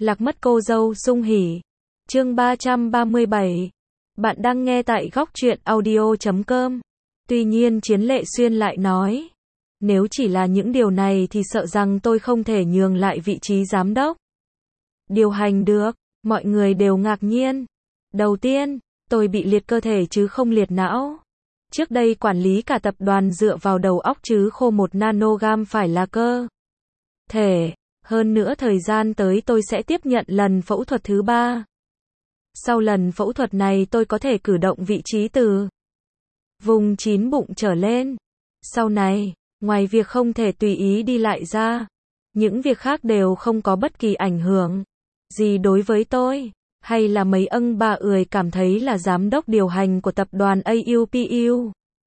Lạc mất cô dâu sung hỉ. Chương 337. Bạn đang nghe tại góc truyện audio.com. Tuy nhiên Chiến Lệ Xuyên lại nói, nếu chỉ là những điều này thì sợ rằng tôi không thể nhường lại vị trí giám đốc điều hành được. Mọi người đều ngạc nhiên. Đầu tiên, tôi bị liệt cơ thể chứ không liệt não. Trước đây quản lý cả tập đoàn dựa vào đầu óc chứ khô 1 nanogam phải là cơ thể. Hơn nữa thời gian tới tôi sẽ tiếp nhận lần phẫu thuật thứ 3. Sau lần phẫu thuật này tôi có thể cử động vị trí từ vùng 9 bụng trở lên. Sau này, ngoài việc không thể tùy ý đi lại ra, những việc khác đều không có bất kỳ ảnh hưởng gì đối với tôi. Hay là mấy bà ười cảm thấy là giám đốc điều hành của tập đoàn AUPU.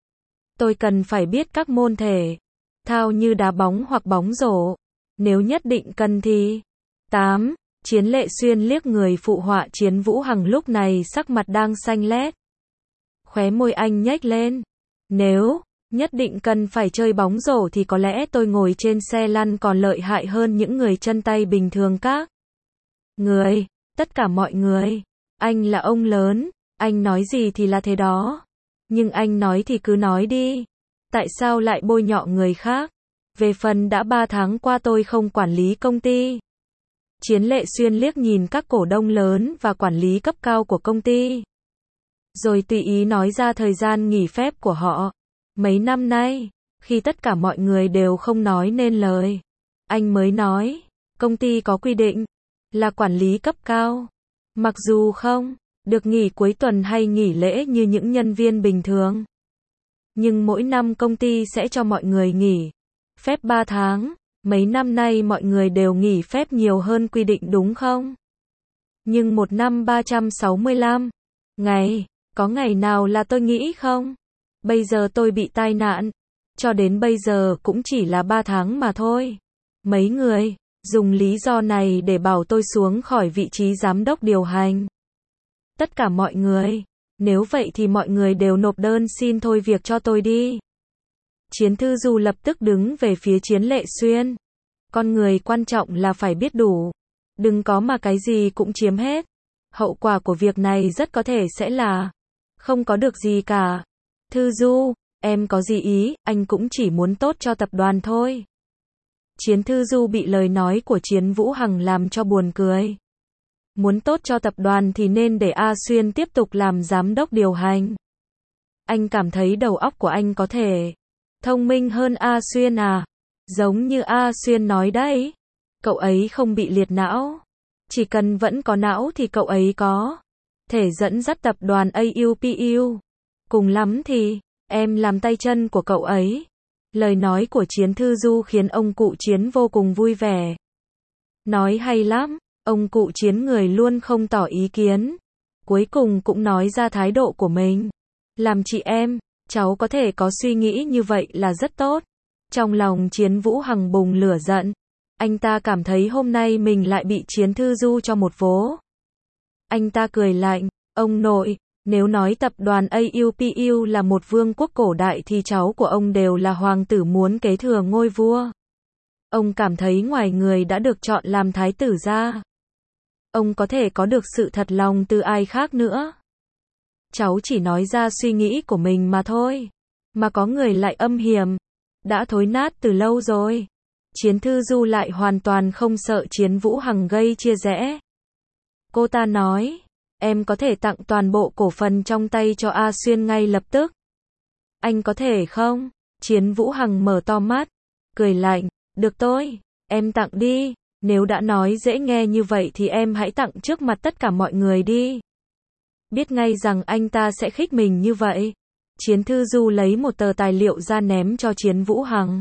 Tôi cần phải biết các môn thể thao như đá bóng hoặc bóng rổ. Nếu nhất định cần thì. 8. Chiến Lệ Xuyên liếc người phụ họa Chiến Vũ Hằng lúc này sắc mặt đang xanh lét. Khóe môi anh nhếch lên. Nếu nhất định cần phải chơi bóng rổ thì có lẽ tôi ngồi trên xe lăn còn lợi hại hơn những người chân tay bình thường các người. Tất cả mọi người. Anh là ông lớn. Anh nói gì thì là thế đó. Nhưng anh nói thì cứ nói đi. Tại sao lại bôi nhọ người khác? Về phần đã 3 tháng qua tôi không quản lý công ty. Chiến Lệ Xuyên liếc nhìn các cổ đông lớn và quản lý cấp cao của công ty. Rồi tùy ý nói ra thời gian nghỉ phép của họ. Mấy năm nay, khi tất cả mọi người đều không nói nên lời, anh mới nói, công ty có quy định, là quản lý cấp cao. Mặc dù không được nghỉ cuối tuần hay nghỉ lễ như những nhân viên bình thường. Nhưng mỗi năm công ty sẽ cho mọi người nghỉ phép 3 tháng. Mấy năm nay mọi người đều nghỉ phép nhiều hơn quy định đúng không? Nhưng một năm 365 ngày, có ngày nào là tôi nghĩ không? Bây giờ tôi bị tai nạn, cho đến bây giờ cũng chỉ là 3 tháng mà thôi. Mấy người dùng lý do này để bảo tôi xuống khỏi vị trí giám đốc điều hành. Tất cả mọi người, nếu vậy thì mọi người đều nộp đơn xin thôi việc cho tôi đi. Chiến Thư Du lập tức đứng về phía Chiến Lệ Xuyên. Con người quan trọng là phải biết đủ. Đừng có mà cái gì cũng chiếm hết. Hậu quả của việc này rất có thể sẽ là không có được gì cả. Thư Du, em có gì ý, anh cũng chỉ muốn tốt cho tập đoàn thôi. Chiến Thư Du bị lời nói của Chiến Vũ Hằng làm cho buồn cười. Muốn tốt cho tập đoàn thì nên để A Xuyên tiếp tục làm giám đốc điều hành. Anh cảm thấy đầu óc của anh có thể thông minh hơn A Xuyên à? Giống như A Xuyên nói đấy. Cậu ấy không bị liệt não. Chỉ cần vẫn có não thì cậu ấy có thể dẫn dắt tập đoàn AUPU. Cùng lắm thì, em làm tay chân của cậu ấy. Lời nói của Chiến Thư Du khiến ông cụ Chiến vô cùng vui vẻ. Nói hay lắm, ông cụ Chiến người luôn không tỏ ý kiến. Cuối cùng cũng nói ra thái độ của mình. Làm chị em, cháu có thể có suy nghĩ như vậy là rất tốt. Trong lòng Chiến Vũ Hằng bùng lửa giận. Anh ta cảm thấy hôm nay mình lại bị Chiến Thư Du cho một vố. Anh ta cười lạnh, ông nội, nếu nói tập đoàn AUPU là một vương quốc cổ đại thì cháu của ông đều là hoàng tử muốn kế thừa ngôi vua. Ông cảm thấy ngoài người đã được chọn làm thái tử ra, ông có thể có được sự thật lòng từ ai khác nữa. Cháu chỉ nói ra suy nghĩ của mình mà thôi. Mà có người lại âm hiểm. Đã thối nát từ lâu rồi. Chiến Thư Du lại hoàn toàn không sợ Chiến Vũ Hằng gây chia rẽ. Cô ta nói, em có thể tặng toàn bộ cổ phần trong tay cho A Xuyên ngay lập tức. Anh có thể không? Chiến Vũ Hằng mở to mắt, cười lạnh, được tôi, em tặng đi. Nếu đã nói dễ nghe như vậy thì em hãy tặng trước mặt tất cả mọi người đi. Biết ngay rằng anh ta sẽ khích mình như vậy. Chiến Thư Du lấy một tờ tài liệu ra ném cho Chiến Vũ Hằng.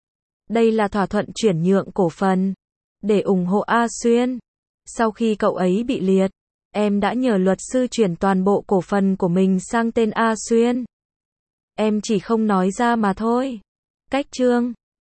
Đây là thỏa thuận chuyển nhượng cổ phần để ủng hộ A Xuyên. Sau khi cậu ấy bị liệt, em đã nhờ luật sư chuyển toàn bộ cổ phần của mình sang tên A Xuyên. Em chỉ không nói ra mà thôi. Cách chương